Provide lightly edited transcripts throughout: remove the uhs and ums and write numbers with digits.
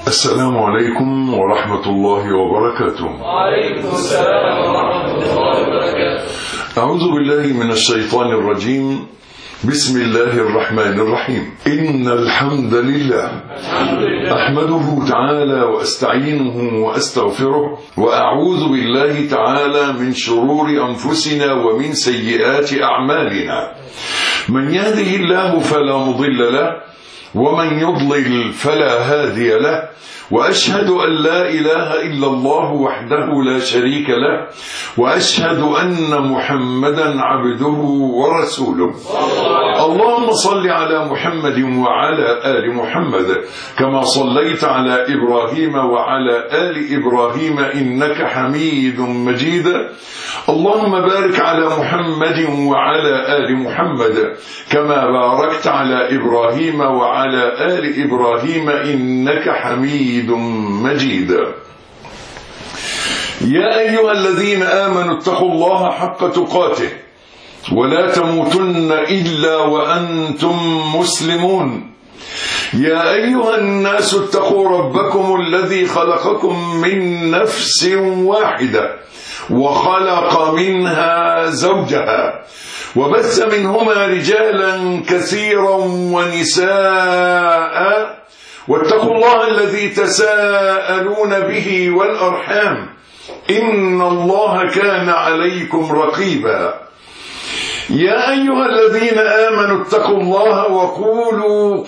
السلام عليكم ورحمة الله وبركاته. وعليكم السلام ورحمة الله وبركاته. أعوذ بالله من الشيطان الرجيم. بسم الله الرحمن الرحيم. إن الحمد لله أحمده تعالى وأستعينه وأستغفره، وأعوذ بالله تعالى من شرور أنفسنا ومن سيئات أعمالنا. من يهده الله فلا مضل له، ومن يضلل فلا هادي له، وأشهد أن لا إله إلا الله وحده لا شريك له، وأشهد أن محمدا عبده ورسوله. اللهم صل على محمد وعلى آل محمد كما صليت على إبراهيم وعلى آل إبراهيم إنك حميد مجيد. اللهم بارك على محمد وعلى آل محمد كما باركت على إبراهيم وعلى آل إبراهيم إنك حميد مجيد. يا أيها الذين آمنوا اتقوا الله حق تقاته ولا تموتن إلا وأنتم مسلمون. يا أيها الناس اتقوا ربكم الذي خلقكم من نفس واحدة وخلق منها زوجها وبث منهما رجالا كثيرا ونساء، واتقوا الله الذي تساءلون به والأرحام إن الله كان عليكم رقيبا. يا أيها الذين آمنوا اتقوا الله وقولوا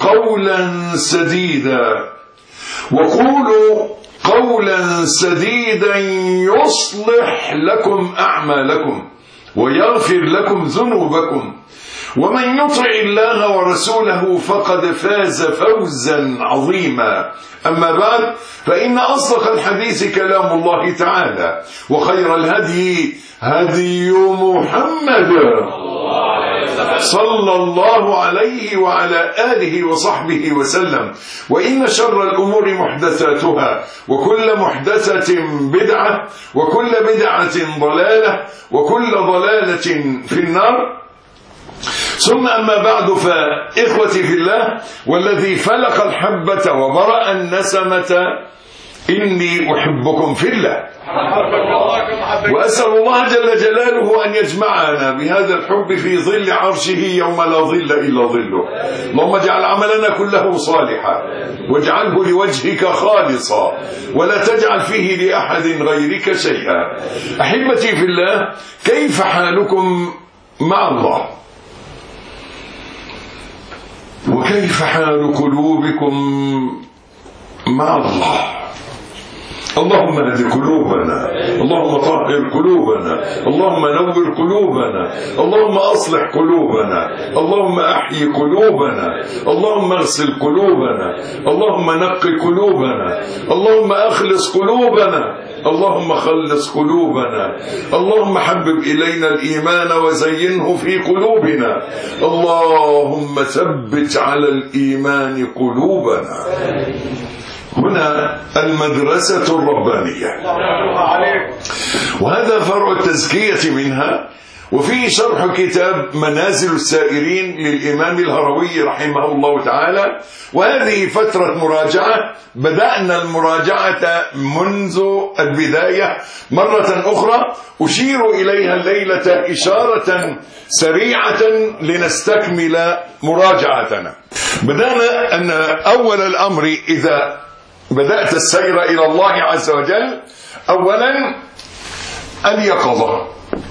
قولا سديدا يصلح لكم أعمالكم ويغفر لكم ذنوبكم، ومن يطع الله ورسوله فقد فاز فوزا عظيما. أما بعد، فإن أصدق الحديث كلام الله تعالى، وخير الهدي هدي محمد صلى الله عليه وعلى آله وصحبه وسلم. وإن شر الأمور محدثاتها، وكل محدثة بدعة، وكل بدعة ضلالة، وكل ضلالة في النار. ثم أما بعد، فإخوتي في الله والذي فلق الحبة وبرأ النسمة، إني أحبكم في الله، وأسأل الله جل جلاله أن يجمعنا بهذا الحب في ظل عرشه يوم لا ظل إلا ظله. اللهم اجعل عملنا كله صالحا، واجعله لوجهك خالصا، ولا تجعل فيه لأحد غيرك شيئا. أحبتي في الله، كيف حالكم مع الله؟ وكيف حال قلوبكم مع الله؟ اللهم اهد قلوبنا، اللهم طهر قلوبنا، اللهم نور قلوبنا، اللهم أصلح قلوبنا، اللهم أحيي قلوبنا، اللهم اغسل قلوبنا، اللهم نقي قلوبنا، اللهم أخلص قلوبنا، اللهم خلص قلوبنا، اللهم حبب إلينا الإيمان وزينه في قلوبنا، اللهم ثبت على الإيمان قلوبنا. هنا المدرسة الربانية، وهذا فرع التزكية منها، وفيه شرح كتاب منازل السائرين للإمام الهروي رحمه الله تعالى. وهذه فترة مراجعة، بدأنا المراجعة منذ البداية مرة أخرى، أشير إليها الليلة إشارة سريعة لنستكمل مراجعتنا. بدأنا أن أول الأمر إذا بدأت السير إلى الله عز وجل، أولا اليقظة.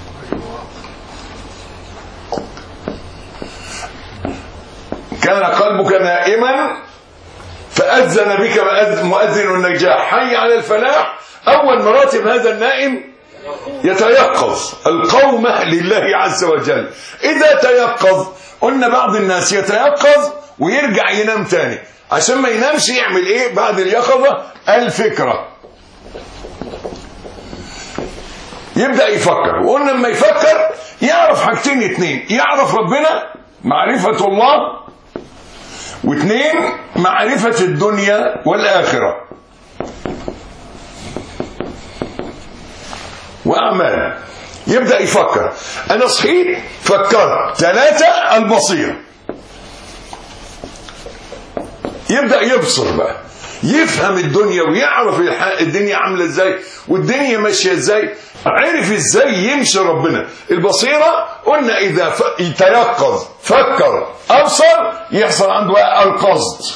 كان قلبك نائما فأذن بك مؤذن النجاح، حي على الفلاح. أول مراتب هذا النائم يتيقظ، القومة لله عز وجل. إذا تيقظ، قلنا بعض الناس يتيقظ ويرجع ينام تاني، عشان ما ينامش يعمل ايه بعد اليقظة؟ الفكرة. يبدأ يفكر، وقلنا لما يفكر يعرف حاجتين اتنين: يعرف ربنا، معرفة الله، واثنين معرفة الدنيا والآخرة وأعمال. يبدأ يفكر، أنا صحيت فكرت. 3 البصيرة. يبدأ يبصر بقى، يفهم الدنيا ويعرف الدنيا عاملة ازاي والدنيا ماشية ازاي، عرف ازاي يمشي ربنا. البصيرة قلنا اذا يتيقظ فكر ابصر يحصل عنده القصد.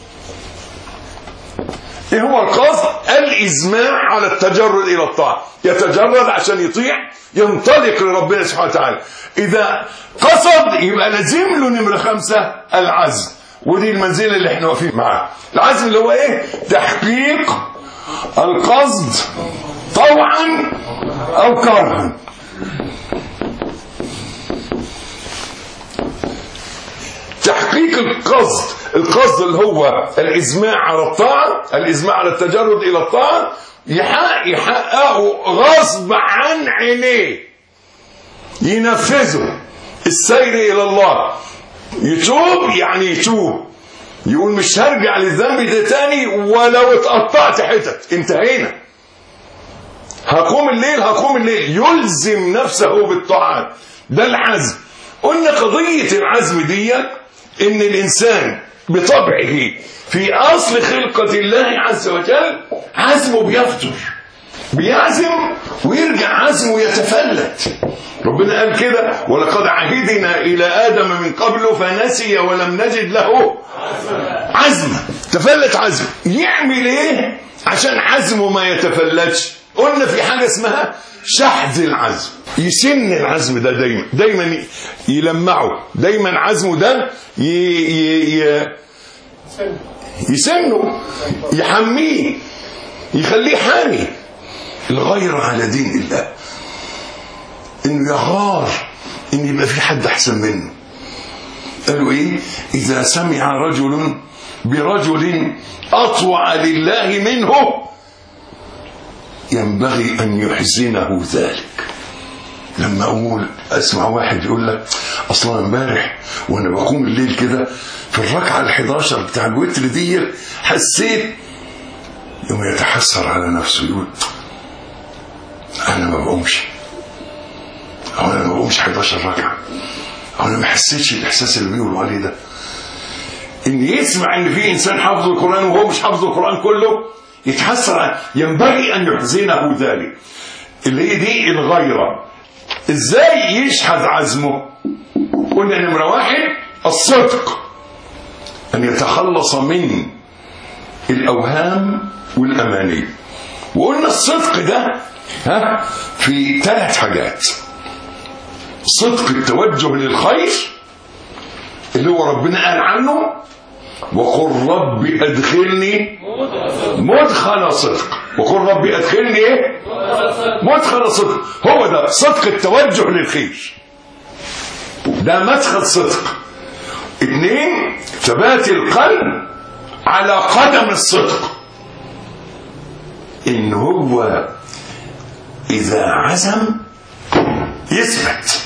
ايه هو القصد؟ الازماع على التجرد الى الطاعة، يتجرد عشان يطيع، ينطلق لربنا سبحانه وتعالى. اذا قصد يبقى لازم له نمرة 5 العزم، ودي المنزلة اللي احنا واقفين معاها. العزم اللي هو ايه؟ تحقيق القصد طوعا او كرها. تحقيق القصد اللي هو الازماع على الطاعة، الازماع على التجرد الى الطاعة، يحققه غصب عن عينيه، ينفذه. السير الى الله، يتوب يعني يتوب، يقول مش هرجع للذنب ده تاني ولو اتقطعت حتت، انتهينا. هقوم الليل، يلزم نفسه بالطاعات. ده العزم. قلنا قضية العزم دي ان الانسان بطبعه في اصل خلقة الله عز وجل عزمه بيفتر، بيعزم ويرجع عزمه يتفلت. ربنا قال كده ولقد عهدنا الى ادم من قبل فنسي ولم نجد له عزما. تفلت عزم. يعمل ايه عشان عزمه ما يتفلتش؟ قلنا في حاجة اسمها شحذ العزم. يسن العزم ده دايما يلمعه، دايما عزمه ده يسنه، يحميه، يخليه حامي. الغير على دين الله، انه يغار ان يبقى في حد احسن منه. قالوا ايه؟ اذا سمع رجل برجل اطوع لله منه ينبغي ان يحزنه ذلك. لما اسمع واحد يقول لك اصلا امبارح وانا بقوم الليل كده في الركعه ال11 بتاع الوتر دي حسيت، يوم يتحسر على نفسه يقول انا ما بقومش، او انا ما بقومش 11 ركعه، او انا ما حسيتش الاحساس اللي بيقولوا عليه ده. ان يسمع ان في انسان حافظ القران وهو مش حافظ القران كله يتحسر، ينبغي ان يحزنه ذلك. اللي هي دي الغيره. ازاي يشحذ عزمه؟ قلنا نمره 1 الصدق، ان يتخلص من الاوهام والاماني. وقلنا الصدق ده في 3 حاجات. صدق التوجه للخير اللي هو ربنا قال عنه وقل رب ادخلني مدخل صدق. وقل رب ادخلني ايه؟ مدخل صدق. هو ده صدق التوجه للخير، ده مدخل صدق. 2 ثبات القلب على قدم الصدق، ان هو اذا عزم يثبت.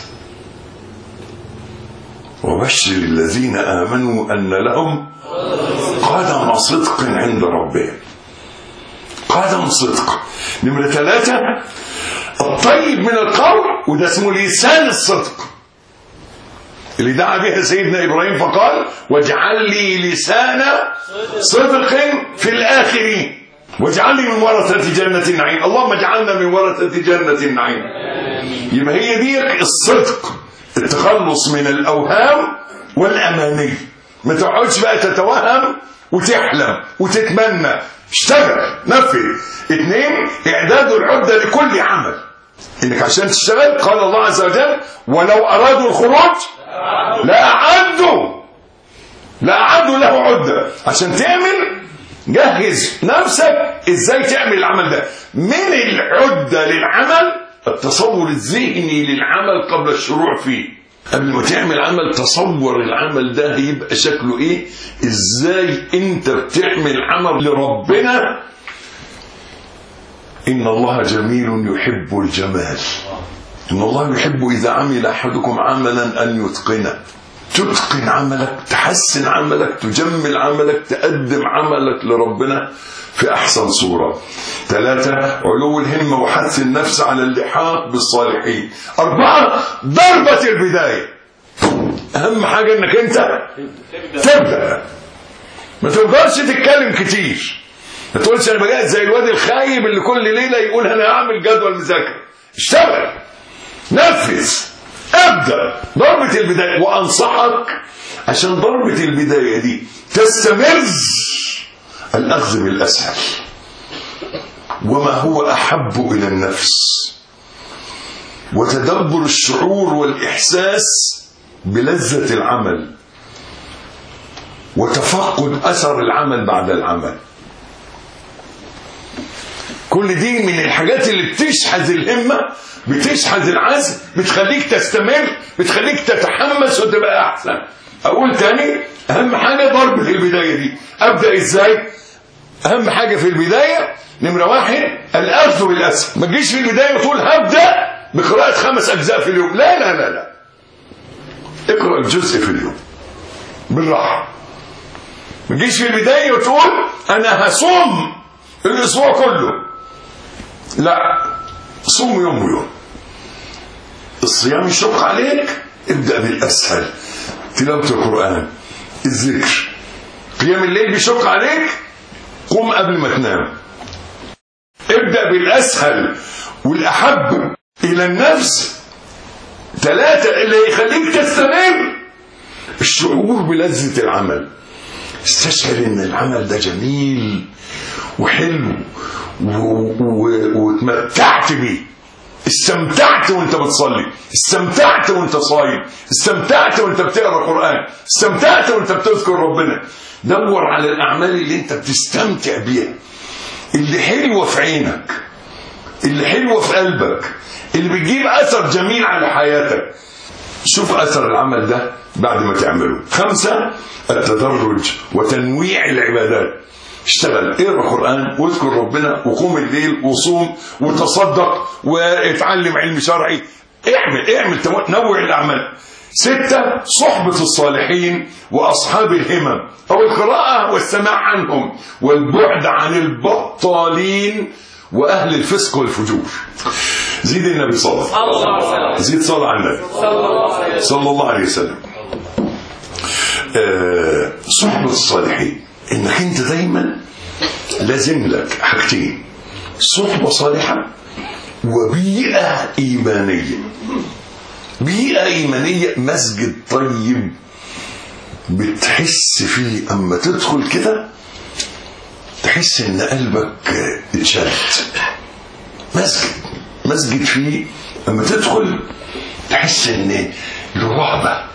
وبشر الذين آمنوا أن لهم قدم صدق عند ربهم. قدم صدق. نمرة 3 الطيب من القول، وده اسمه لسان الصدق اللي دعا بها سيدنا إبراهيم فقال واجعل لي لسان صدق في الآخرين واجعل لي من ورثة جنة النعيم. اللهم اجعلنا من ورثة جنة النعيم. يبقى هي دي الصدق، التخلص من الأوهام والأماني. ما تقعدش بقى تتوهم وتحلم وتتمنى، اشتغل، نفذ. 2 إعداد العدة لكل عمل، إنك عشان تشتغل قال الله عز وجل ولو أرادوا الخروج لأعدوا له عدة. عشان تعمل جهز نفسك ازاي تعمل العمل ده. من العدة للعمل التصور الذهني للعمل قبل الشروع فيه. قبل ما تعمل عمل تصور العمل ده هيبقى شكله ايه، ازاي انت بتعمل عمل لربنا. ان الله جميل يحب الجمال. ان الله يحب اذا عمل احدكم عملا ان يتقنه. تتقن عملك، تحسن عملك، تجمل عملك، تقدم عملك لربنا في أحسن صورة. 3 علو الهمة وحث النفس على اللحاق بالصالحين. 4 ضربة البداية. أهم حاجة أنك أنت تبدأ. ما تقدرش تتكلم كتير، ما تقولش انا بجهز زي الواد الخايب اللي كل ليله يقول انا هعمل جدول مذاكره. اشتغل، نفذ، ابدا. ضربه البدايه، وانصحك عشان ضربه البدايه دي تستمر الاخذ بالاسهل. وما هو احب الى النفس، وتدبر الشعور والاحساس بلذه العمل، وتفقد اثر العمل بعد العمل. كل دي من الحاجات اللي بتشحذ الهمة، بتشحذ العزم، بتخليك تستمر، بتخليك تتحمس وتبقى احسن. اقول تاني، اهم حاجة ضربة البداية دي. ابدأ ازاي؟ اهم حاجة في البداية نمرة 1 الاخذ بالاسهل. ما تجيش في البداية وتقول هبدأ بقراءة 5 أجزاء في اليوم. لا لا لا لا، اقرأ الجزء في اليوم بالراحة. ما تجيش في البداية وتقول انا هصوم الاسبوع كله. لا، صوم يوم ويوم. الصيام يشق عليك، ابدأ بالاسهل. تلاوة القرآن، الذكر. قيام الليل بيشق عليك، قم قبل ما تنام. ابدأ بالاسهل والاحب الى النفس. 3 اللي يخليك تستمر الشعور بلذة العمل. استشعر ان العمل ده جميل وحلو واتمتعت بيه. استمتعت وانت بتصلي، استمتعت وانت صايم، استمتعت وانت بتقرا قرآن، استمتعت وانت بتذكر ربنا. دور على الاعمال اللي انت بتستمتع بيها، اللي حلوه في عينك، اللي حلوه في قلبك، اللي بتجيب اثر جميل على حياتك. شوف اثر العمل ده بعد ما تعمله. 5 التدرج وتنويع العبادات. اشتغل، اقرا قرآن واذكر ربنا وقوم الليل وصوم وتصدق واتعلم علم شرعي. اعمل نوع الاعمال. 6 صحبة الصالحين واصحاب الهمم، او القراءة والسماع عنهم، والبعد عن البطالين واهل الفسق والفجور. زيد النبي صلى الله عليه وسلم، زيد صلى على النبي صلى الله عليه وسلم. صحبة الصالحين، انك انت دايما لازم لك حاجتين: صحبة صالحة وبيئة إيمانية. بيئة إيمانية، مسجد طيب بتحس فيه اما تدخل كده تحس ان قلبك اتشد. مسجد فيه اما تدخل تحس ان الرهبة،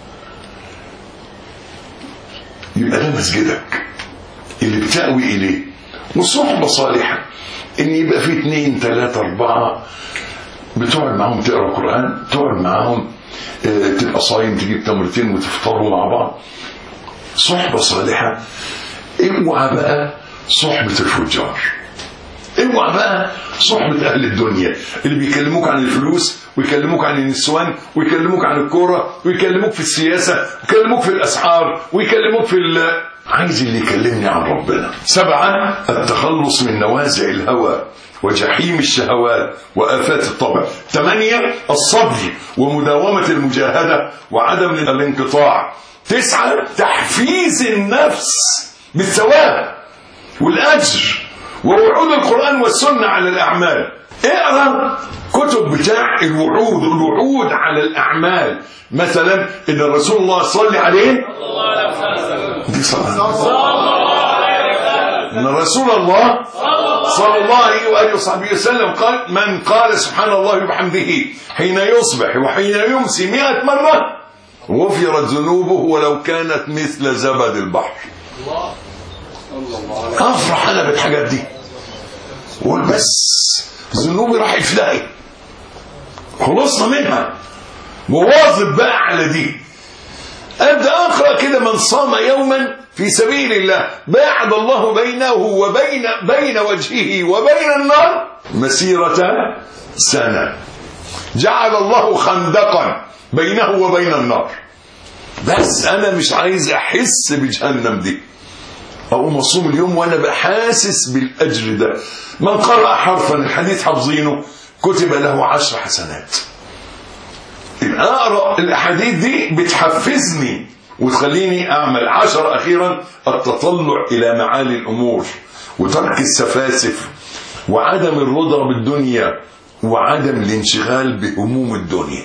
يبقى ده مسجدك اللي بتأوي إليه. وصحبة صالحة إن يبقى فيه 2 3 4 بتقعد معهم تقرأ قرآن، تقعد معهم تبقى صايم تجيب تمرتين وتفطروا مع بعض. صحبة صالحة. اوعى بقى صحبة الفجار، اوعى بقى صحبة أهل الدنيا اللي بيكلموك عن الفلوس ويكلموك عن النسوان ويكلموك عن الكورة ويكلموك في السياسة ويكلموك في الأسعار ويكلموك في عايز اللي يكلمني عن ربنا. 7 التخلص من نوازع الهوى وجحيم الشهوات وآفات الطبع. 8 الصبر ومداومة المجاهدة وعدم الانقطاع. 9 تحفيز النفس بالثواب والأجر ووعود القرآن والسنة على الأعمال. اقرأ كتب بتاع الوعود على الأعمال. مثلا إن الرسول الله صلى عليه دي إن رسول الله صلى الله عليه وآله وصحبه وسلم قال: من قال سبحان الله وبحمده حين يصبح وحين يمسي 100 مرة غفرت ذنوبه ولو كانت مثل زبد البحر. أفرح أنا بالحاجات دي، قول بس ذنوبي راح تلاقي خلصنا منها، مواظب بقى على دي. أبدأ أقرأ كده: من صام يوما في سبيل الله باعد الله بينه وبين وجهه وبين النار مسيرة سنة، جعل الله خندقا بينه وبين النار. بس أنا مش عايز أحس بجهنم دي، أقوم أصوم اليوم وأنا بحاسس بالأجر ده. من قرأ حرفا الحديث حافظينه كتب له 10 حسنات. أقرأ الأحاديث دي بتحفزني وتخليني أعمل 10 أخيرا: التطلع إلى معالي الأمور، وترك السفاسف، وعدم الرضا بالدنيا، وعدم الانشغال بهموم الدنيا.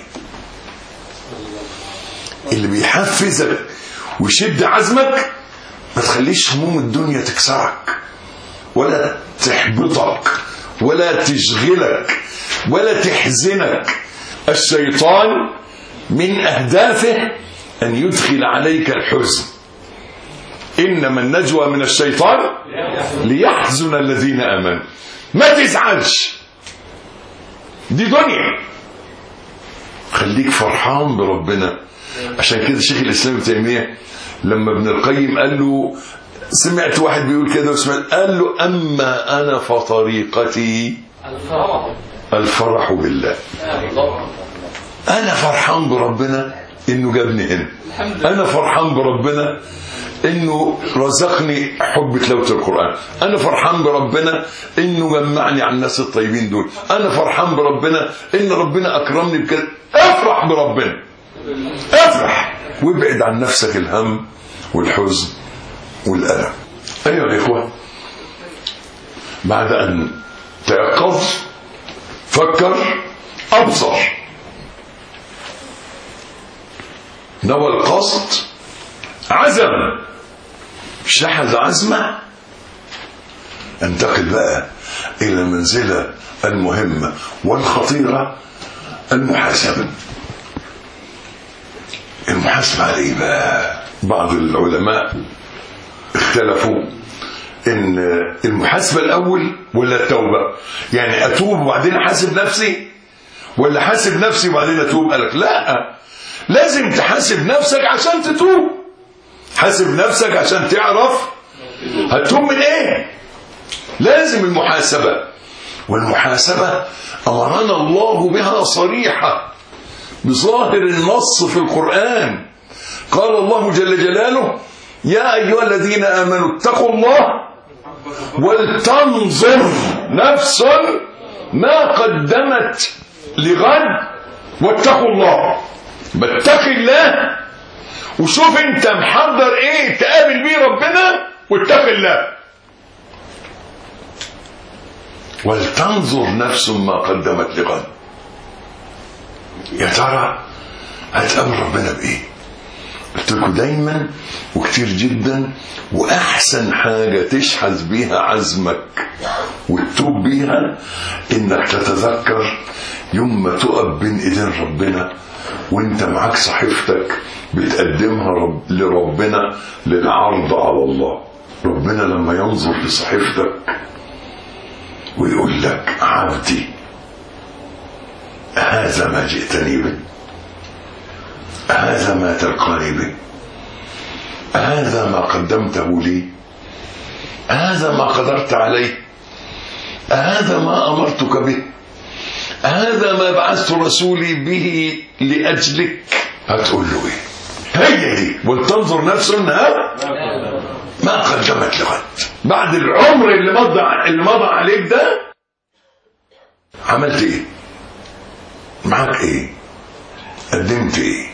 اللي بيحفزك ويشد عزمك ما تخليش هموم الدنيا تكسرك ولا تحبطك ولا تشغلك ولا تحزنك. الشيطان من أهدافه أن يدخل عليك الحزن. إنما النجوى من الشيطان ليحزن الذين آمنوا. ما تزعلش، دي دنيا، خليك فرحان بربنا. عشان كده شيخ الإسلام ابن تيمية لما ابن القيم قال له، سمعت واحد بيقول كده وسمعت، قال له: أما أنا فطريقتي الفرح بالله. أنا فرحان بربنا إنه جابني هنا، أنا فرحان بربنا إنه رزقني حب تلاوة القرآن، أنا فرحان بربنا إنه جمعني عن الناس الطيبين دول، أنا فرحان بربنا إن ربنا أكرمني بكده. افرح بربنا، افرح، وابعد عن نفسك الهم والحزن والألم. أيها الإخوة، بعد أن تيقظ فكر أبصر، نوى القصد، عزم، شحذ عزمه، انتقل بقى إلى المنزلة المهمة والخطيرة: المحاسبة. المحاسبة عليه بقى. بعض العلماء اختلفوا ان المحاسبة الاول ولا التوبة، يعني اتوب وبعدين احاسب نفسي، ولا حاسب نفسي وبعدين اتوب. قالك لا، لازم تحاسب نفسك عشان تتوب. حاسب نفسك عشان تعرف هتتوب من ايه. لازم المحاسبة، والمحاسبة امرنا الله بها صريحة بظاهر النص في القرآن. قال الله جل جلاله: يا أيها الذين آمنوا اتقوا الله ولتنظر نفس ما قدمت لغد واتقوا الله. باتق الله وشوف انت محضر ايه تقابل بيه ربنا، واتق الله. ولتنظر نفس ما قدمت لغد. يا ترى هتقابل ربنا بايه؟ قلت لكم دايما وكتير جدا، واحسن حاجه تشحذ بيها عزمك وتتوب بيها انك تتذكر يوم ما تقف بين ايدين ربنا وانت معاك صحيفتك بتقدمها لربنا للعرض على الله. ربنا لما ينظر في صحيفتك ويقول لك: عبدي هذا ما جئتني به، هذا ما تلقاني به، هذا ما قدمته لي، هذا ما قدرت عليه، هذا ما أمرتك به، هذا ما بعثت رسولي به لأجلك. هتقول له ايه؟ هي دي ولتنظر نفس ما قدمت لغد. بعد العمر اللي مضى عليك ده عملت ايه؟ معاك ايه؟ قدمت ايه؟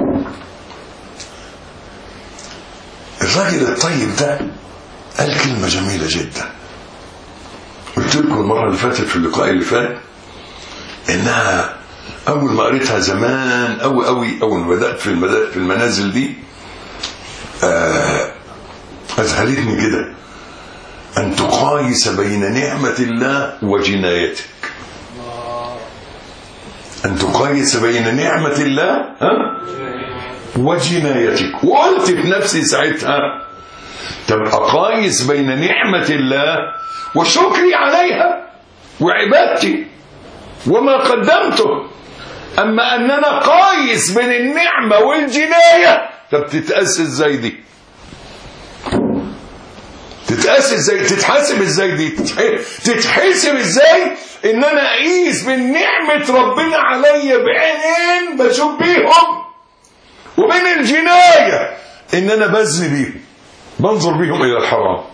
الراجل الطيب ده قال كلمة جميلة جدا، قلت لكم المرة اللي فاتت في اللقاء اللي فات انها اول ما قريتها زمان قوي اول ما بدأت في المنازل دي اذهلتني كده: ان تقايس بين نعمة الله وجنايتك. ان تقايس بين نعمة الله وجنايتك. وقلت في نفسي ساعتها: طب اقايس بين نعمة الله وشكري عليها وعبادتي وما قدمته، اما اننا قايس بين النعمة والجناية. طب تتأسس ازاي دي؟ تتأسس ازاي؟ تتحاسب ازاي دي؟ تتحسب ازاي ان انا اقيس بين نعمة ربنا عليا بعينين بشوف بيهم وبين الجناية ان انا بزني بيهم بنظر بيهم الى الحرام؟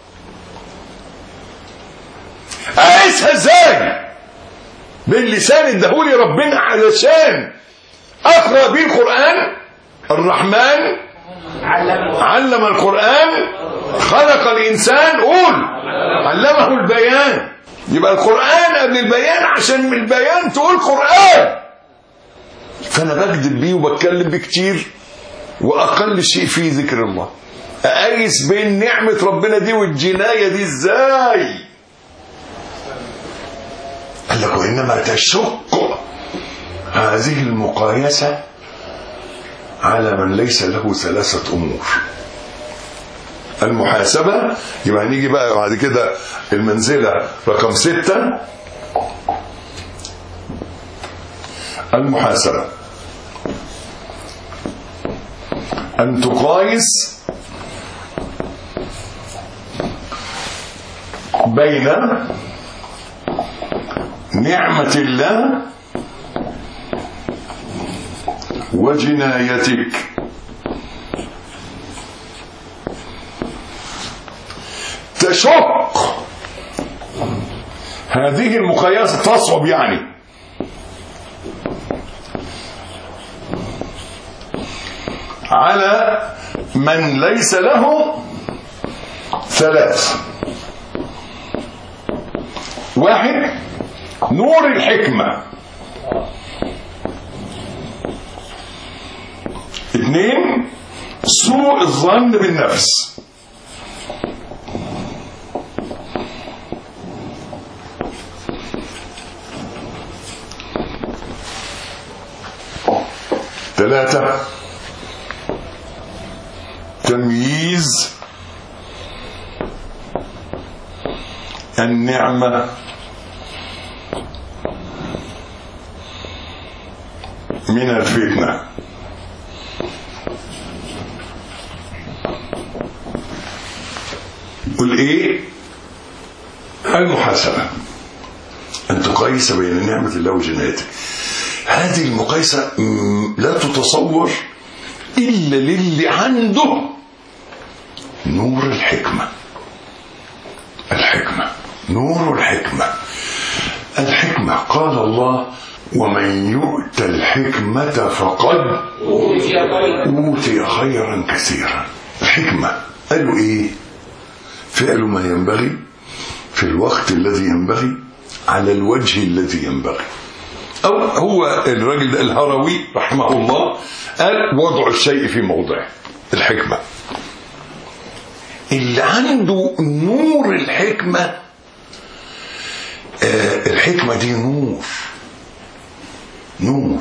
اقيسها ازاي؟ باللسان ادهولي ربنا علشان اقرأ بيه القرآن الرحمن علم القرآن خلق الإنسان قول علمه البيان. يبقى القرآن قبل البيان عشان من البيان تقول قرآن. فأنا بكذب بيه وبتكلم بيه كتير وأقل شيء فيه ذكر الله. أقيس بين نعمة ربنا دي والجناية دي ازاي؟ قال لك وإنما تشق هذه المقايسة على من ليس له ثلاثة أمور. المحاسبة، يبقى هنيجي بقى بعد كده المنزلة رقم 6. المحاسبة أن تقايس بين نعمة الله وجنايتك. تشق هذه المقايسة، تصعب يعني على من ليس له ثلاث. 1 نور الحكمة. 2 سوء الظن بالنفس. 3 تمييز النعمة من الفتنة. قل ايه؟ المحاسبة ان تقيس بين نعمة الله وجنايته. هذه المقايسة لا تتصور إلا للي عنده نور الحكمة. الحكمة نور الحكمة. الحكمة قال الله ومن يؤت الحكمة فقد أوتي خيرا كثيرا. الحكمة قالوا إيه؟ فعل ما ينبغي في الوقت الذي ينبغي على الوجه الذي ينبغي. أو هو الراجل ده الهروي رحمه الله قال وضع الشيء في موضعه. الحكمة اللي عنده نور الحكمة. الحكمة دي نور.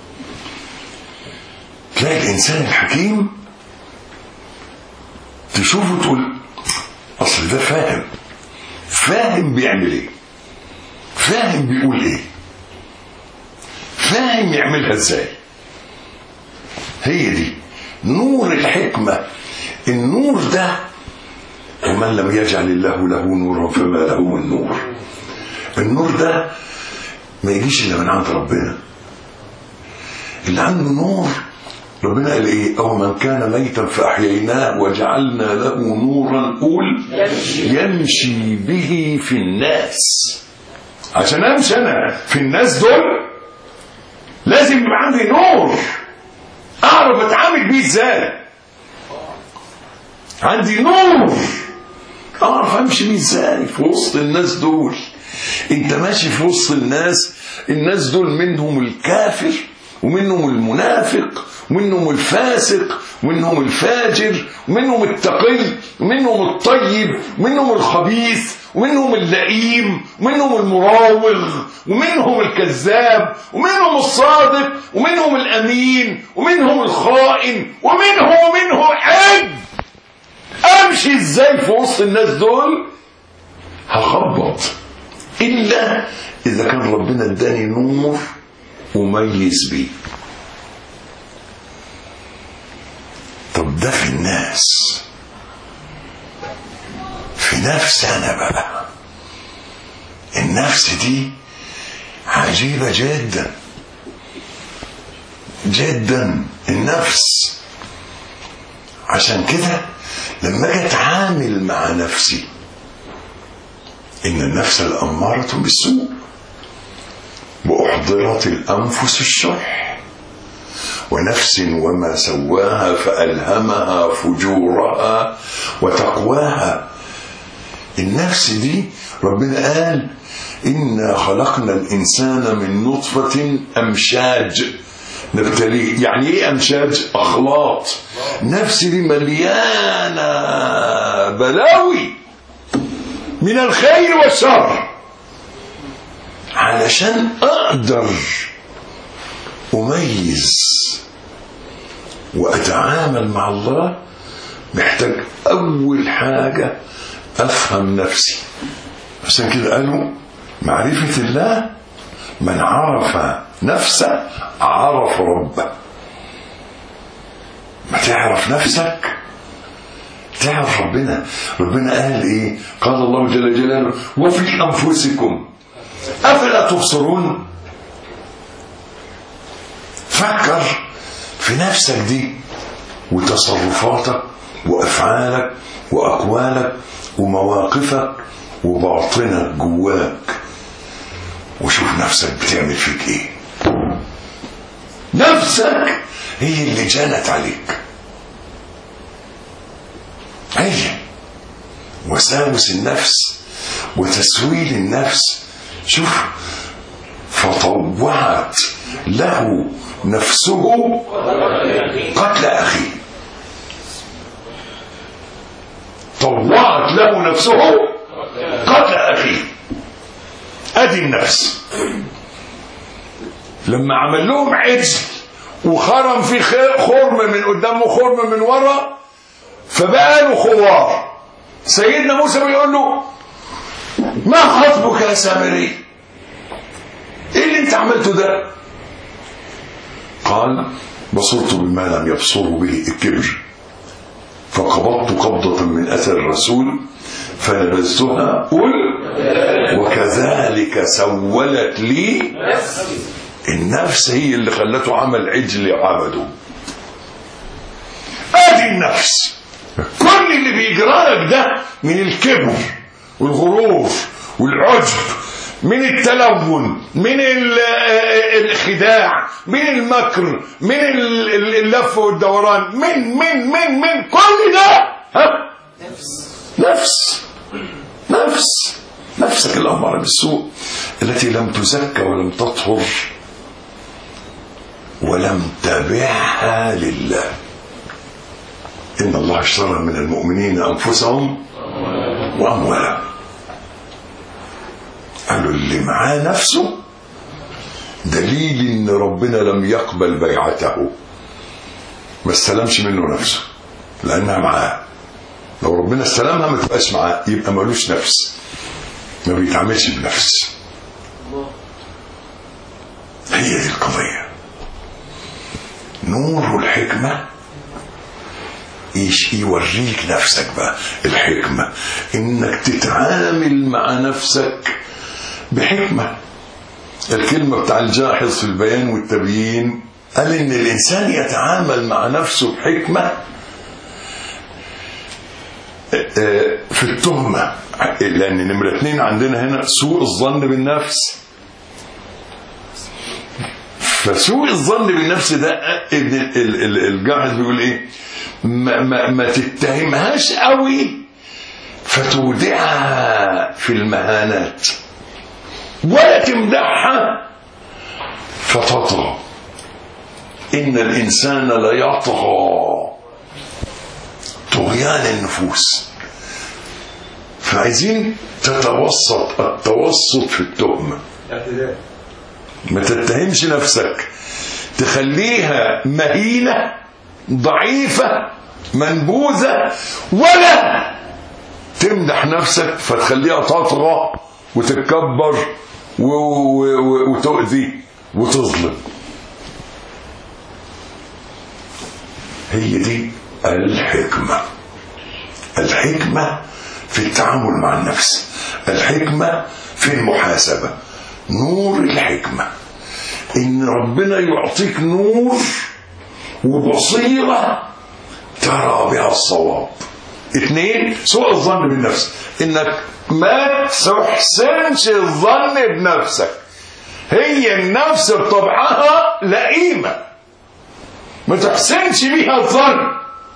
تلاقي الإنسان الحكيم تشوفه تقول أصل ده فاهم بيعمل ايه، فاهم بيقول ايه، فاهم يعملها ازاي. هي دي نور الحكمة. النور ده ومن لم يجعل الله له نورا فما له من نور. النور ده ما يجيش الا من عند ربنا. اللي عنده نور ربنا قال ايه؟ او من كان ميتا فاحييناه وجعلنا له نورا قول يمشي به في الناس. عشان امشي انا في الناس دول لازم يبقى عندي نور اعرف اتعامل بيه ازاي. عندي نور اعرف امشي بيه ازاي في وسط الناس دول. انت ماشي في وسط الناس دول منهم الكافر ومنهم المنافق ومنهم الفاسق ومنهم الفاجر ومنهم التقي ومنهم الطيب ومنهم الخبيث ومنهم اللئيم ومنهم المراوغ ومنهم الكذاب ومنهم الصادق ومنهم الأمين ومنهم الخائن ومنهم عد. امشي ازاي في وسط الناس دول؟ هخبط الا اذا كان ربنا اداني نور وميز بيه. طب ده في الناس، في نفس انا بقى. النفس دي عجيبة جدا جدا النفس. عشان كده لما اجي اتعامل مع نفسي، ان النفس الامارة بالسوء واحضرت الانفس الشح ونفس وما سواها فألهمها فجورها وتقواها. النفس دي ربنا قال إنا خلقنا الإنسان من نطفة أمشاج نبتليه. يعني إيه أمشاج؟ أخلاط. نفس دي مليانة بلاوي من الخير والشر. علشان أقدر أميز وأتعامل مع الله محتاج أول حاجة أفهم نفسي. عشان كده قالوا معرفة الله من عرف نفسه عرف ربه. ما تعرف نفسك تعرف ربنا. ربنا قال إيه؟ قال الله جل جلاله وفي أنفسكم أفلا تبصرون. فكر في نفسك دي وتصرفاتك وأفعالك وأقوالك ومواقفك وباطنك جواك، وشوف نفسك بتعمل فيك ايه. نفسك هي اللي جنت عليك، هي وساوس النفس وتسويل النفس. شوف فطوعت له نفسه قتل أخيه. طوعت له نفسه قتل أخيه. أدي النفس. لما عمل لهم عجل وخرم في خرم من قدامه خرم من ورا فبقى له خوار، سيدنا موسى بيقول له ما خطبك يا سامري؟ ايه اللي انت عملته ده؟ قال بصرت بما لم يبصروا به الكبر، فقبضت قبضة من أثر الرسول فنبذتها قل وكذلك سولت لي النفس. هي اللي خلته عمل عجل عبده. ادي النفس. كل اللي بيجرالك ده من الكبر والغرور والعجب، من التلون، من الخداع، من المكر، من اللف والدوران، من كل ده نفسك الأمارة بالسوء التي لم تزكى ولم تطهر ولم تبعها لله. إن الله اشترى من المؤمنين أنفسهم وأموالهم. قالوا اللي معاه نفسه دليل إن ربنا لم يقبل بيعته، ما استلمش منه نفسه لأنها معاه. لو ربنا استلمها ما تبقاش معاه، يبقى ملوش نفس، ما بيتعاملش بنفس. هي دي القضية. نور الحكمة يوريك نفسك بقى. الحكمة انك تتعامل مع نفسك بحكمة. الكلمة بتاع الجاحظ في البيان والتبيين قال ان الانسان يتعامل مع نفسه بحكمة في التهمة، لان نمرة 2 عندنا هنا سوء الظن بالنفس. فسوء الظن بالنفس ده الجاحظ بيقول ايه؟ ما تتهمهاش قوي فتودعها في المهانات، ولا تمدحها فتطغى. إن الإنسان لا يطغى طغيان النفوس. فعايزين تتوسط، التوسط في التهمة. ما تتهمش نفسك تخليها مهينة ضعيفة منبوذة، ولا تمدح نفسك فتخليها تطغى وتتكبر وتؤذي وتظلم. هي دي الحكمة. الحكمة في التعامل مع النفس، الحكمة في المحاسبة. نور الحكمة إن ربنا يعطيك نور وبصيرة ترى بها الصواب. 2 سوء الظن بالنفس، إنك ما تحسنش الظن بنفسك. هي النفس بطبعها لئيمة، ما تحسنش بها الظن.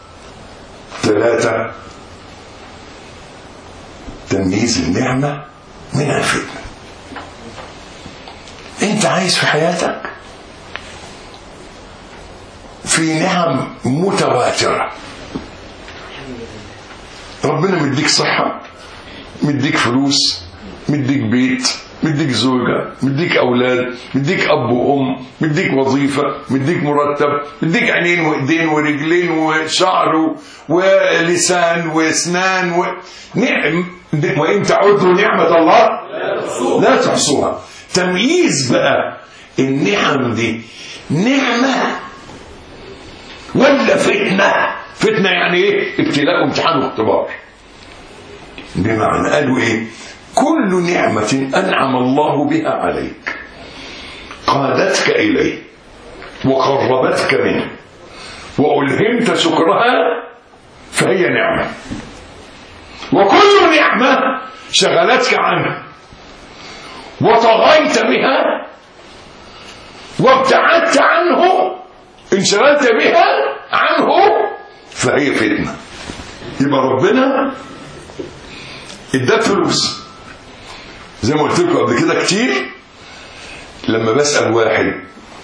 3 تمييز النعمة من الفتنة. انت عايز في حياتك في نعم متواترة. ربنا مديك صحة، مديك فلوس، مديك بيت، مديك زوجة، مديك أولاد، مديك أب وأم، مديك وظيفة، مديك مرتب، مديك عينين وإيدين ورجلين وشعر ولسان وأسنان نعم. وإن تعدوا نعمة الله لا تحصوها. تمييز بقى النعم دي نعمة ولا فتنة؟ فتنة يعني ايه؟ ابتلاء وامتحان واختبار. بمعنى قالوا ايه؟ كل نعمة أنعم الله بها عليك قادتك إليه وقربتك منه وألهمت شكرها فهي نعمة، وكل نعمة شغلتك عنه وطغيت بها وابتعدت عنه، انشغلت بها عنه فهي فتنة. يبقى ربنا اداك فلوس زي ما قلت لكم قبل كده كتير. لما بسأل واحد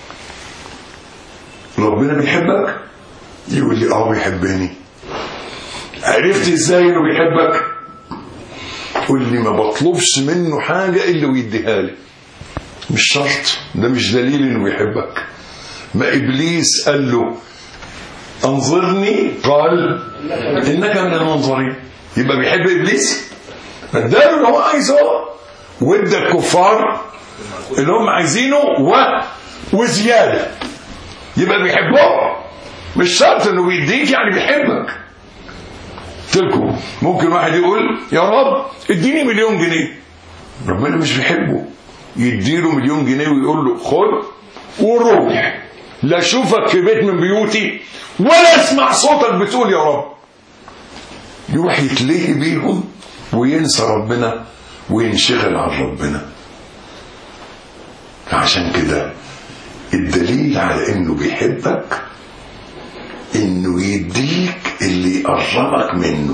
ربنا بيحبك؟ يقول لي بيحبني. عرفت ازاي انه بيحبك؟ قول لي ما بطلبش منه حاجة الا ويديها لي. مش شرط، ده مش دليل انه بيحبك. ما ابليس قال له انظرني قال انك من المنظرين. يبقى بيحب ابليس؟ اداله اللي هو عايزه وادى الكفار اللي هم عايزينه وزياده. يبقى بيحبه. مش شرط انه بيديك يعني بيحبك. تلكم ممكن واحد يقول يا رب اديني 1,000,000 جنيه. ربنا مش بيحبه يديله 1,000,000 جنيه ويقول له خد وروح، لا اشوفك في بيت من بيوتي ولا اسمع صوتك بتقول يا رب. يروح يتلهي بيهم وينسى ربنا وينشغل عن ربنا. عشان كده الدليل على انه بيحبك انه يديك اللي يقربك منه،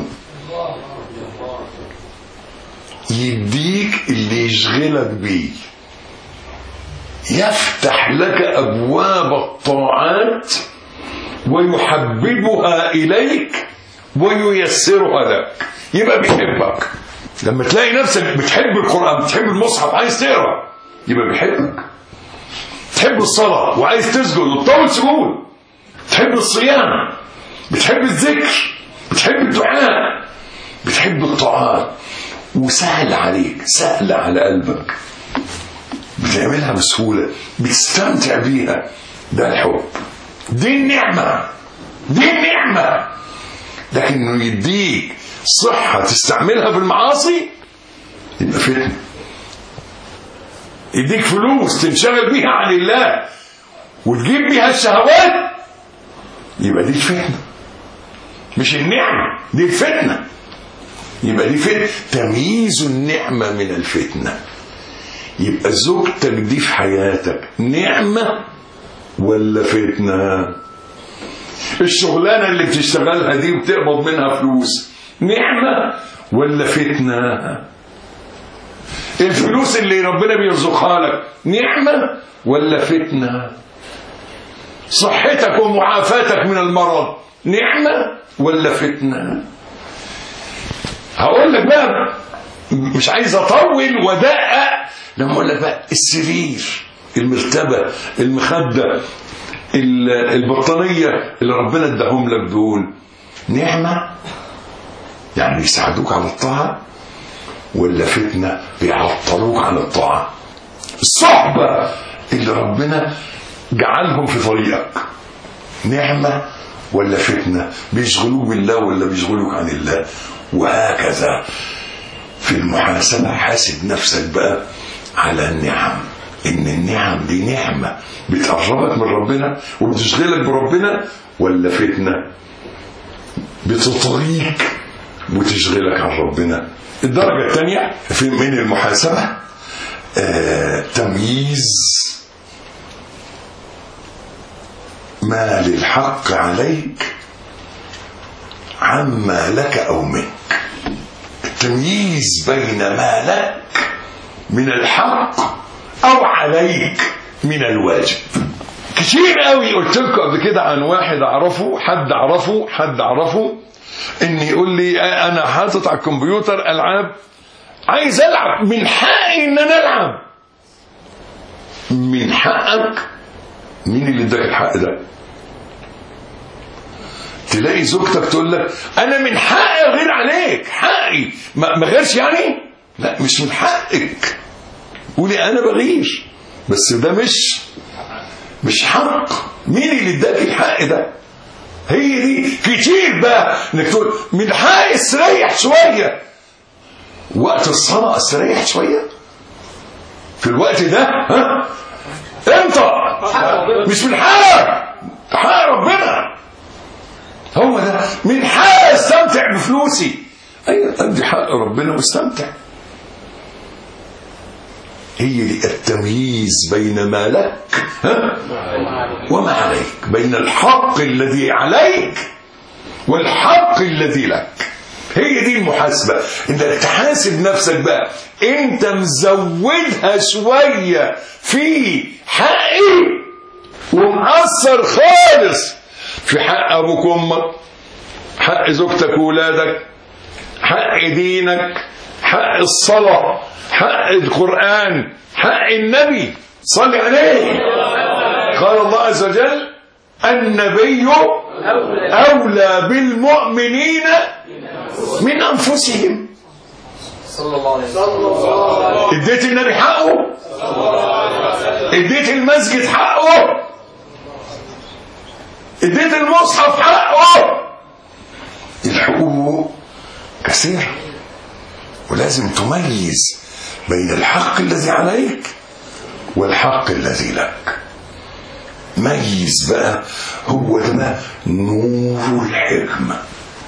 يديك اللي يشغلك بيه، يفتح لك ابواب الطاعات ويحببها اليك وييسرها لك. يبقى بيحبك. لما تلاقي نفسك بتحب القرآن، بتحب المصحف، عايز تقرا، يبقى بيحبك. تحب الصلاة وعايز تسجد وتطول سجود، تحب الصيام، بتحب الذكر، بتحب الدعاء، بتحب الطاعات، وسهل عليك، سهل على قلبك، بتعملها بسهولة، بتستمتع بيها. ده الحب، دي النعمة، دي النعمة. لكن انه يديك صحة تستعملها في المعاصي يبقى فتنة. يديك فلوس تنشغل بيها عن الله وتجيب بيها الشهوات يبقى دي الفتنة، مش النعمة، دي الفتنة. يبقى دي فتنة. تمييز النعمة من الفتنة. يبقى زوجتك دي في حياتك نعمة ولا فتنة؟ الشغلانة اللي بتشتغلها دي وبتقبض منها فلوس نعمة ولا فتنة؟ الفلوس اللي ربنا بيرزقها لك نعمة ولا فتنة؟ صحتك ومعافاتك من المرض نعمة ولا فتنة؟ هقول لك بقى، مش عايز اطول ودقق، لما اقول لك بقى السرير، المرتبة، المخدة، البطانية اللي ربنا اداهم لك دول نعمة يعني بيساعدوك على الطاعة ولا فتنة بيعطلوك عن الطاعة؟ الصحبة اللي ربنا جعلهم في طريقك نعمة ولا فتنة بيشغلوك بالله ولا بيشغلوك عن الله؟ وهكذا في المحاسبة حاسب نفسك بقى على النعم، ان النعم دي نعمة بتقربك من ربنا وبتشغلك بربنا ولا فتنة بتطريك وتشغلك عن ربنا. الدرجة الثانية من المحاسبة تمييز ما للحق عليك عما لك أو منك. التمييز بين ما لك من الحق أو عليك من الواجب. كتير قوي قلت لكم قبل كده عن واحد أعرفه، حد أعرفه إن يقول لي أنا حاطط على الكمبيوتر ألعاب، عايز ألعب، من حقي إن أنا ألعب. من حقك؟ مين اللي اداك الحق ده؟ تلاقي زوجتك تقول لك أنا من حقي أغير عليك، حقي ما غيرش يعني؟ لا، مش من حقك. قولي أنا بغير، بس ده مش حق. مين اللي اداك الحق ده؟ هي دي كتير بقى انك تقول من حقي استريح شويه، وقت الصلاه استريح شويه في الوقت ده. ها انت مش من حقك، حق ربنا. هو ده من حقي استمتع بفلوسي. ايوه ادي حق ربنا واستمتع. هي دي التمييز بين ما لك وما عليك، بين الحق الذي عليك والحق الذي لك. هي دي المحاسبة، انت تحاسب نفسك بقى، انت مزودها شوية في حقي ومقصر خالص في حق ابوك وامك، حق زوجتك وولادك، حق دينك، حق الصلاة، حق القرآن، حق النبي صلي عليه. قال الله عز وجل النبي أولى بالمؤمنين من أنفسهم. صلى الله عليه وسلم. اديت النبي حقه، اديت المسجد حقه، اديت المصحف حقه. الحقوق كثيرة، ولازم تميز بين الحق الذي عليك والحق الذي لك. ميز بقى، هو ده نور الحكمة.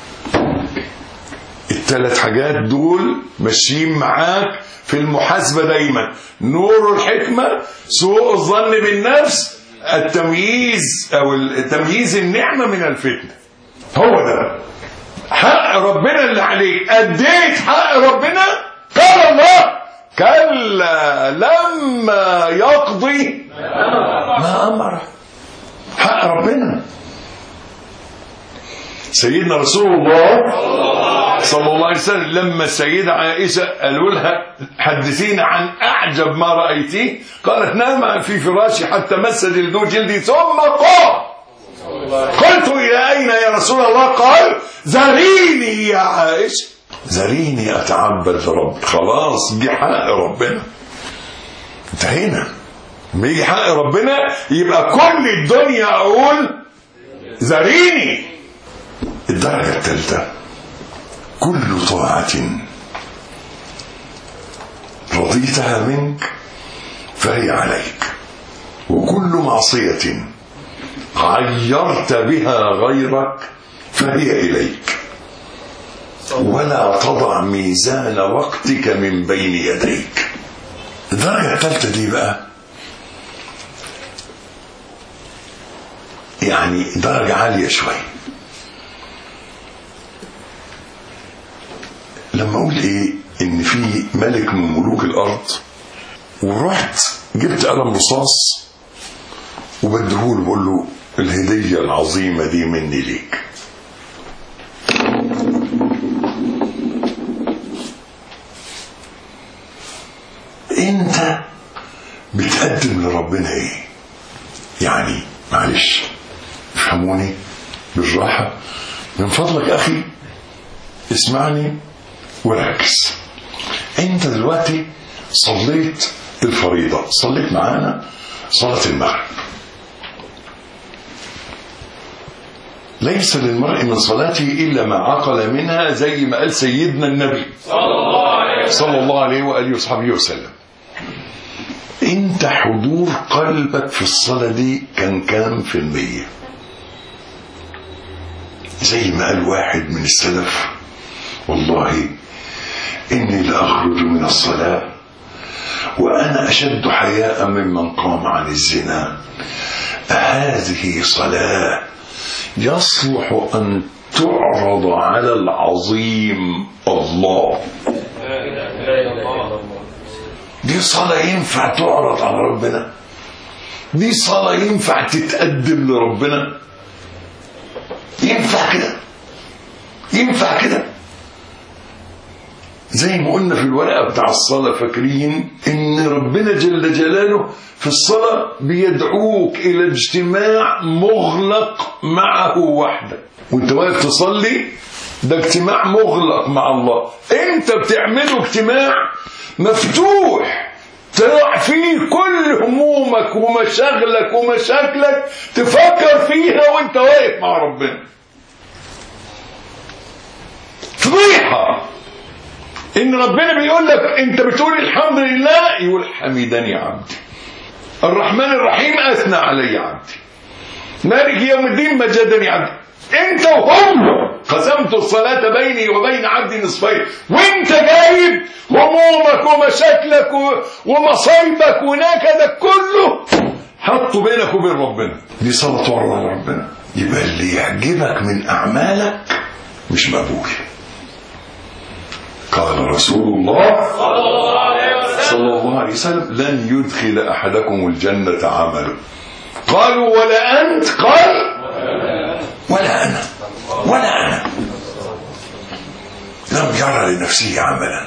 الثلاث حاجات دول ماشيين معاك في المحاسبة دايما: نور الحكمة، سوء الظن بالنفس، التمييز أو تمييز النعمة من الفتنة. هو ده حق ربنا اللي عليك. أديت حق ربنا؟ قال الله كلا لما يقضي ما أمره. حق ربنا. سيدنا رسول الله صلى الله عليه وسلم لما السيدة عائشة قالوا لها حدثينا عن أعجب ما رأيتيه، قالت نام في فراشي حتى مس جلده جلدي ثم قام. قلت إلى أين يا رسول الله؟ قال ذريني يا عائشة، ذريني أتعبد لرب. خلاص جه حق ربنا، انتهينا. لما يجي حق ربنا يبقى كل الدنيا أقول ذريني. الدرجة الثالثة: كل طاعة رضيتها منك فهي عليك، وكل معصية غيرت بها غيرك فهي إليك، ولا تضع ميزان وقتك من بين يديك. الدرجة الثالثة دي بقى يعني درجة عالية شوية. لما أقول إيه إن في ملك من ملوك الأرض ورحت جبت قلم رصاص وبديهوله بقول له الهدية العظيمة دي مني ليك، انت بتقدم لربنا ايه؟ يعني معلش افهموني بالراحة من فضلك اخي، اسمعني وركز. انت دلوقتي صليت الفريضة، صليت معانا صلاة المغرب. ليس للمرء من صلاته إلا ما عقل منها، زي ما قال سيدنا النبي صلى الله عليه وآله وصحبه وسلم. انت حضور قلبك في الصلاة دي كان كام في المية؟ زي ما قال واحد من السلف: والله إني لأخرج من الصلاة وأنا أشد حياء ممن قام عن الزنا، هذه صلاة يصلح أن تعرض على العظيم الله. دي صلاة ينفع تعرض على ربنا؟ دي صلاة ينفع تتقدم لربنا؟ ينفع كده؟ ينفع كده؟ زي ما قلنا في الورقة بتاع الصلاة، فاكرين ان ربنا جل جلاله في الصلاة بيدعوك الى اجتماع مغلق معه وحده، وانت واقف تصلي ده اجتماع مغلق مع الله. انت بتعمله اجتماع مفتوح تراع فيه كل همومك ومشاغلك ومشاكلك، تفكر فيها وانت واقف مع ربنا. فضيحة ان ربنا بيقول لك انت بتقول الحمد لله، يقول حمدني عبدي، الرحمن الرحيم اثنى علي عبدي، مالك يوم الدين مجدني عبدي. انت وهم قسمت الصلاة بيني وبين عبدي نصفين، وانت جايب همومك ومشاكلك ومصايبك ونكدك كله حطه بينك وبين ربنا. دي صلاة تعرض على ربنا. يبقى اللي يعجبك من اعمالك مش مقبول. قال رسول الله صلى الله عليه وسلم لن يدخل أحدكم الجنة عمله. قالوا ولا أنت؟ قال ولا أنا، ولا أنا. لم يرى لنفسه عملا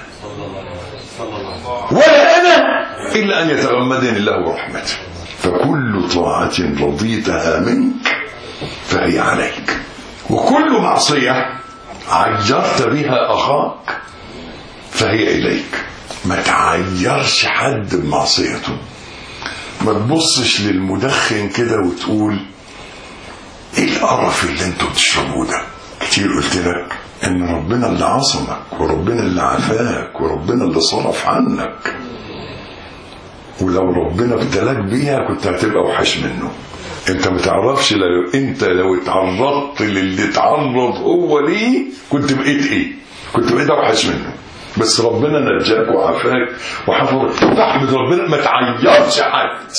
ولا أنا إلا أن يتغمدني الله برحمته. فكل طاعة رضيتها منك فهي عليك، وكل معصية عجرت بها أخاك فهي إليك. ما تعيرش حد بمعصيته. ما تبصش للمدخن كده وتقول ايه القرف اللي انتوا بتشربوه ده. كتير قلت لك ان ربنا اللي عصمك، وربنا اللي عافاك، وربنا اللي صرف عنك، ولو ربنا ابتلاك بيها كنت هتبقى وحش منه. انت ما تعرفش لو اتعرضت للي اتعرض هو ليه كنت بقيت ايه، كنت بقيت اوحش منه. بس ربنا نجاك وعافاك وحفظك. تحمد ربنا. ما تعيرش حد،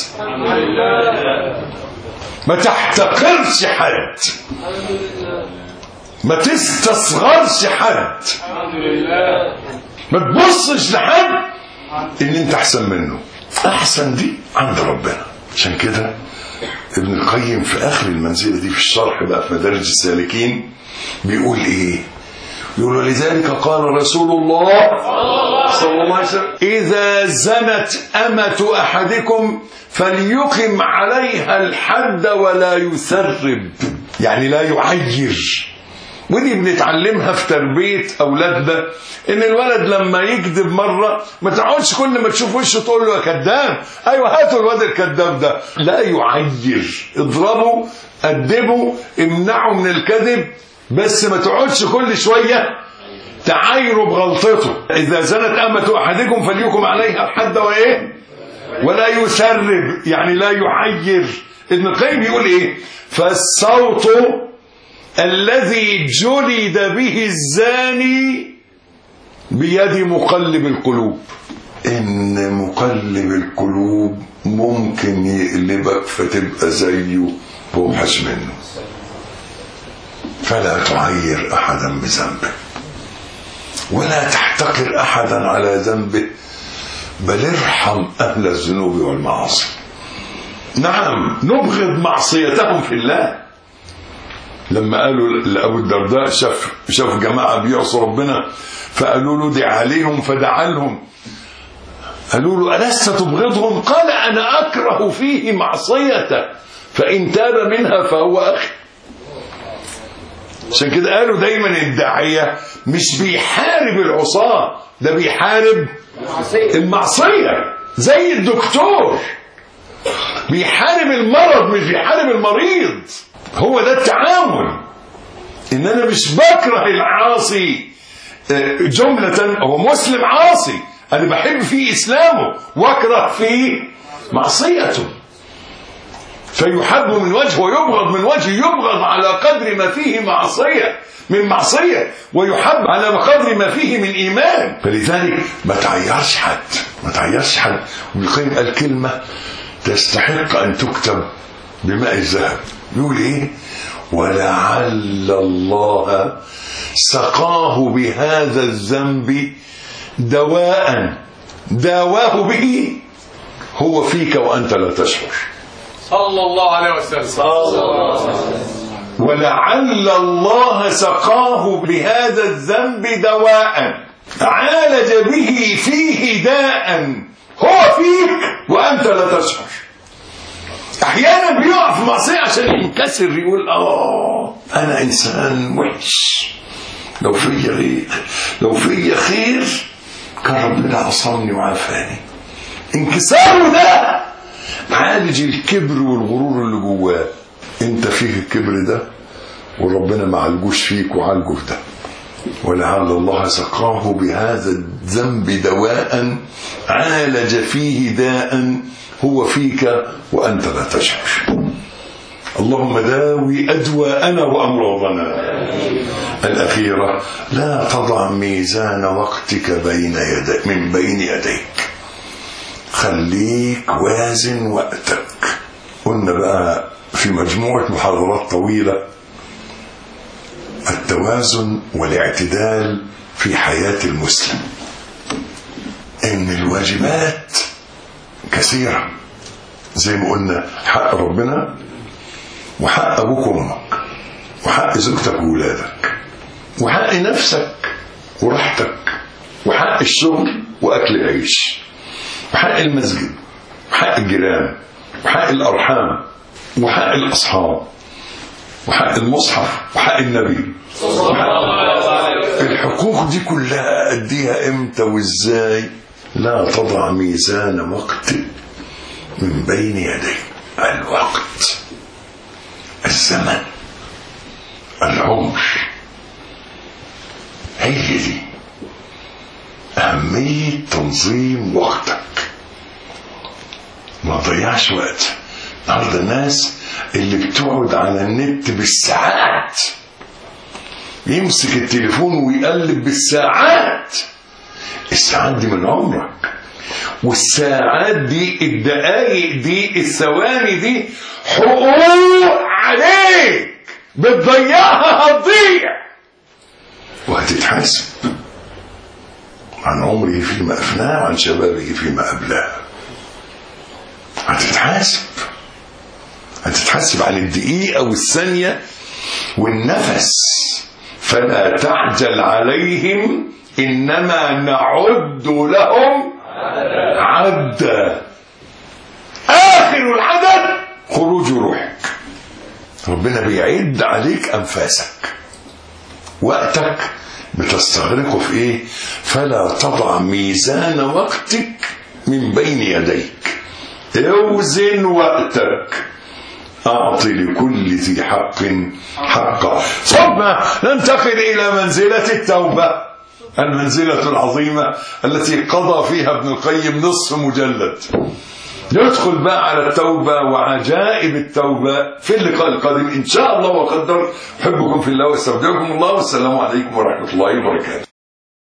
ما تحتقرش حد، ما تستصغرش حد، ما تبصش لحد ان انت احسن منه. احسن دي عند ربنا. عشان كده ابن القيم في اخر المنزله دي في الشرح بقى في مدارج السالكين بيقول ايه؟ يقول لذلك قال رسول الله صلى الله عليه وسلم إذا زنت أمة أحدكم فليقم عليها الحد ولا يثرب، يعني لا يعير. ودي بنتعلمها في تربية أولادنا، إن الولد لما يكذب مرة ما تقعدش كل ما تشوف وشه تقول له يا كذاب، أيوة هاتوا الولد الكذاب ده. لا يعير، اضربه، أدبه، امنعه من الكذب، بس ما تقعدش كل شوية تعايره بغلطته. إذا زنت أمة أحدكم فليقم عليها الحد وإيه ولا يثرب، يعني لا يعير. ابن القيم بيقول إيه؟ فالصوت الذي جلد به الزاني بيد مقلب القلوب. إن مقلب القلوب ممكن يقلبك فتبقى زيه ومحش منه. فلا تعير أحدا بذنبه ولا تحتقر أحدا على ذنبه، بل ارحم أهل الذنوب والمعاصي. نعم نبغض معصيتهم في الله. لما قالوا لأبو الدرداء شاف جماعة بيعصوا ربنا فقالوا له دع عليهم، فدعا لهم. قالوا له ألست تبغضهم؟ قال أنا أكره فيه معصيته، فإن تاب منها فهو أخي. عشان كده قالوا دايما الداعية مش بيحارب العصاة، ده بيحارب المعصية. زي الدكتور بيحارب المرض مش بيحارب المريض. هو ده التعامل. ان انا مش بكره العاصي جملة، هو مسلم عاصي انا بحب فيه اسلامه واكره فيه معصيته، فيحب من وجه ويبغض من وجه. يبغض على قدر ما فيه من معصية، ويحب على قدر ما فيه من إيمان. فلذلك ما تعيرش حد. ابن القيم قال كلمة تستحق أن تكتب بماء الذهب. يقول ايه؟ ولعل الله سقاه بهذا الذنب دواء داواه به هو فيك وأنت لا تشعر. صلى الله عليه وسلم. ولعل الله سقاه بهذا الذنب دواء عالج به فيه داء هو فيك وأنت لا تشعر. أحيانا بيقع في معصية عشان ينكسر، يقول أنا إنسان وحش، لو فيا خير كان ربنا عصمني وعافاني. انكساره ده عالج الكبر والغرور اللي جواه. انت فيه الكبر ده وربنا ما عالجوش فيك وعالجه ده. ولعل الله سقاه بهذا الذنب دواء عالج فيه داء هو فيك وأنت لا تشعر. اللهم داوي أدواءنا وأمراضنا. الأخيرة: لا تضع ميزان وقتك من بين يديك. خليك وازن وقتك. قلنا بقى في مجموعة محاضرات طويلة التوازن والاعتدال في حياة المسلم، إن الواجبات كثيرة زي ما قلنا: حق ربنا وحق أبوك وأمك وحق زوجتك وولادك وحق نفسك وراحتك وحق الشغل وأكل العيش وحق المسجد وحق الجيران وحق الأرحام وحق الأصحاب وحق المصحف وحق النبي. الحقوق دي كلها أديها إمتى وإزاي؟ لا تضع ميزان وقتك من بين يديك. الوقت، الزمن، العمر، هي دي أهمية تنظيم وقتك. ما تضيعش وقت. النهارده الناس اللي بتقعد على النت بالساعات، يمسك التليفون ويقلب بالساعات. الساعات دي من عمرك، والساعات دي، الدقايق دي، الثواني دي حقوق عليك بتضيعها هتضيع وهتتحاسب عن عمره فيما أفناه وعن شبابه فيما أبلاه. هتتحاسب عن الدقيقة والثانية والنفس. فلا تعجل عليهم إنما نعد لهم عدا. آخر العدد خروج روحك. ربنا بيعد عليك أنفاسك، وقتك بتستغرقه في إيه؟ فلا تضع ميزان وقتك من بين يديك. اوزن وقتك، أعطي لكل ذي حق حقه. ثم ننتقل إلى منزلة التوبة، المنزلة العظيمة التي قضى فيها ابن القيم نصف مجلد. ندخل بقى على التوبة وعجائب التوبة في اللقاء القادم إن شاء الله وقدر. أحبكم في الله واستودعكم الله، والسلام عليكم ورحمة الله وبركاته.